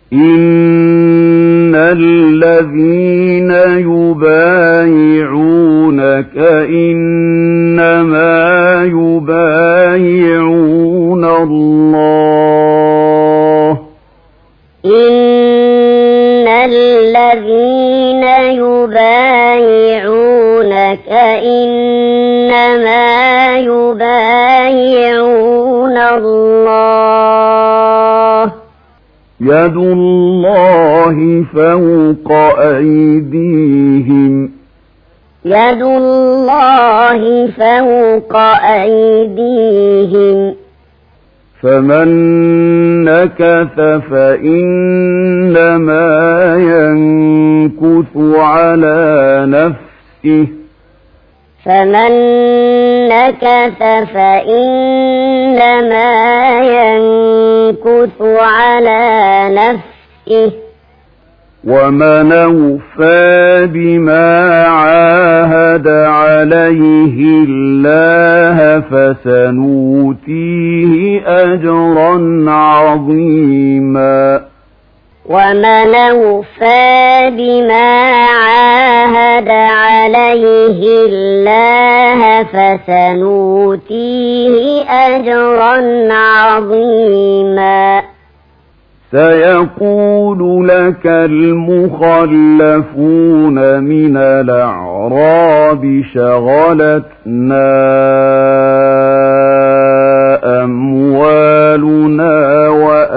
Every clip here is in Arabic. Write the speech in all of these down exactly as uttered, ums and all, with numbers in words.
إن الذين يبايعونك إنما يبايعون الله إن الذين يبايعونك إنما يبايعون الله يد الله فوق أيديهم يد الله فوق أيديهم فمن نكث فإنما ينكث على نفسه فمن نكث فإنما ينكث على نفسه ومن أوفى بما عاهد عليه الله فسنؤتيه أجرا عظيما ومن أوفى بما عاهد عليه الله فسنؤتيه أجرا عظيما سيقول لك المخلفون من الأعراب شغلتنا أموالنا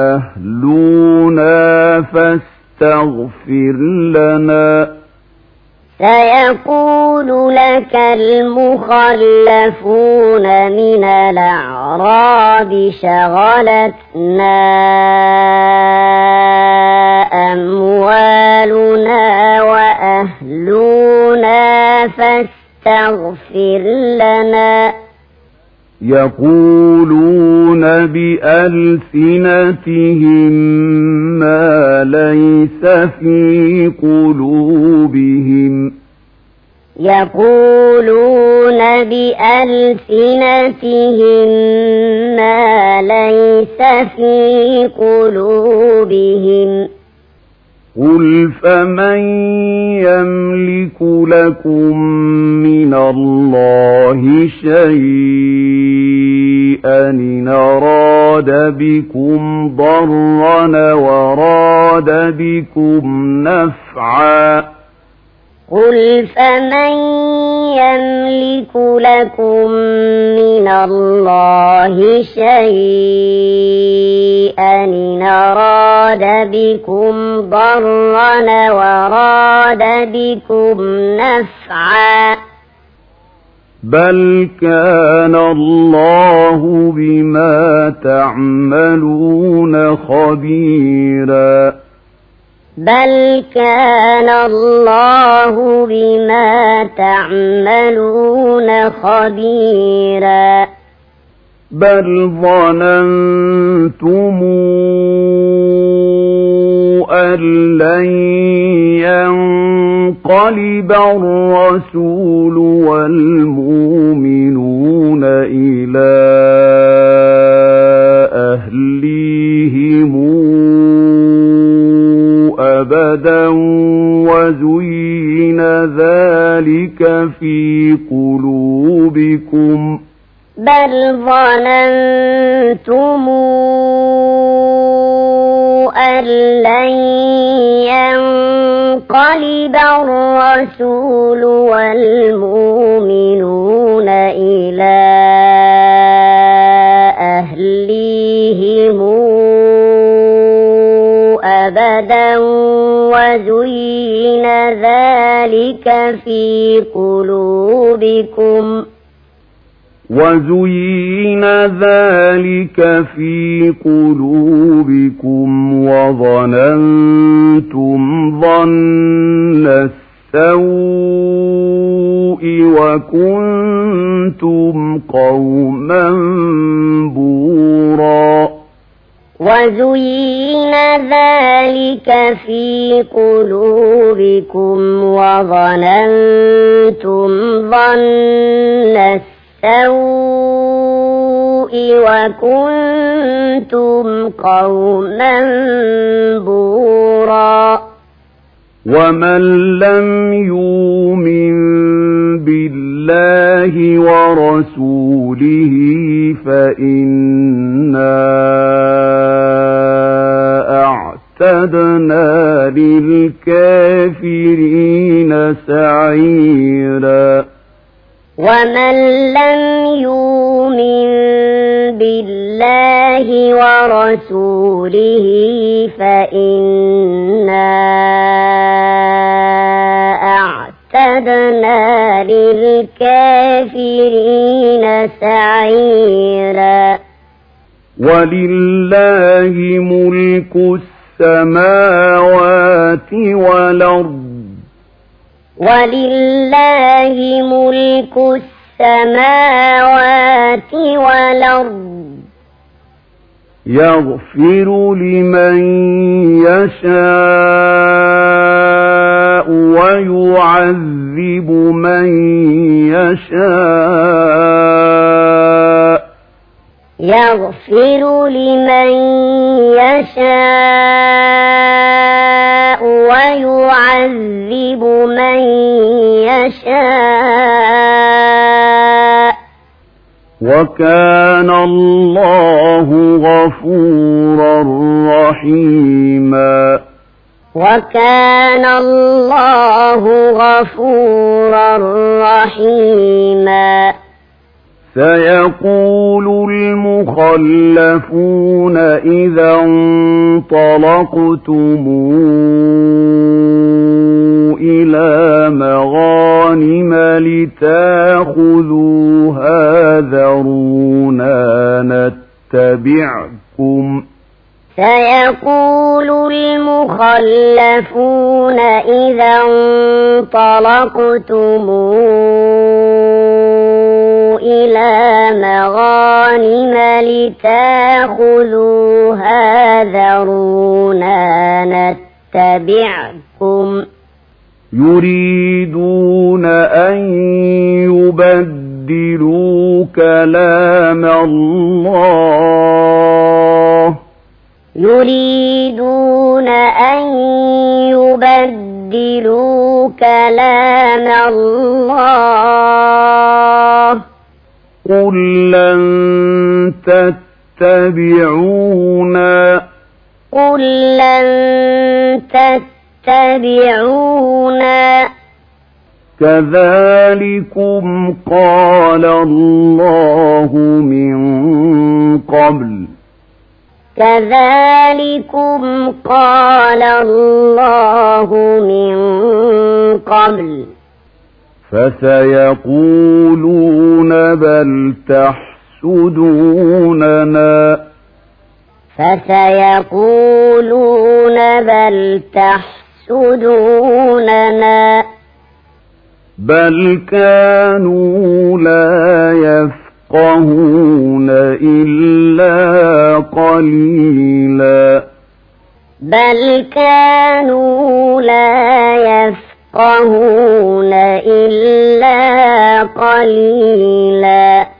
وأهلنا فاستغفر لنا سيقول لك المخلفون من الأعراب شغلتنا أموالنا وأهلنا فاستغفر لنا يقولون بألسنتهم ما ليس في قلوبهم يقولون بألسنتهم ما ليس في قلوبهم قل فمن يملك لكم من الله شيئا إن أراد بكم ضرا وراد بكم نفعا قل فمن يملك لكم من الله شيئا إن أراد بكم ضرا وراد بكم نفعا بل كان الله بما تعملون خبيرا بل كان الله بما تعملون خبيرا بل ظننتم أن لن ينقلب الرسول والمؤمنون إلى أهليهم أبدا وزين ذلك في قلوبكم بل ظننتم أن لن ينقلب الرسول والمؤمنون إلى أهليهم أبدا وزين ذلك في قلوبكم وزين ذلك في قلوبكم وظننتم ظن السوء وكنتم قوما بورا وزين ذلك في قلوبكم وظننتم ظن السوء وكنتم قوما بورا ومن لم يؤمن بالله ورسوله فإنا أعتدنا للكافرين سعيرا ومن لم يؤمن بالله ورسوله فإنا أعتدنا للكافرين سعيرا ولله ملك السماوات والأرض ولله ملك السماوات والأرض يغفر لمن يشاء ويعذب من يشاء يغفر لمن يشاء ويعذب من يشاء وكان الله غفورا رحيما وكان الله غفورا رحيما سيقول المخلفون إذا انطلقتم إلى مغانم لتأخذوها ذرونا نتبعكم سيقول المخلفون إذا انطلقتم إلى مغانم لتأخذوها ذرونا نتبعكم يريدون أن يبدلوا كلام الله يريدون أن يبدلوا كلام الله قل لن تتبعونا قل لن تتبعونا كذلكم قال الله من قبل كذلكم قال الله من قبل فسيقولون بل تحسدوننا فسيقولون بل تحسدوننا بل كانوا لا يفقهون إلا قليلا بل كانوا لا يفقهون إلا قليلا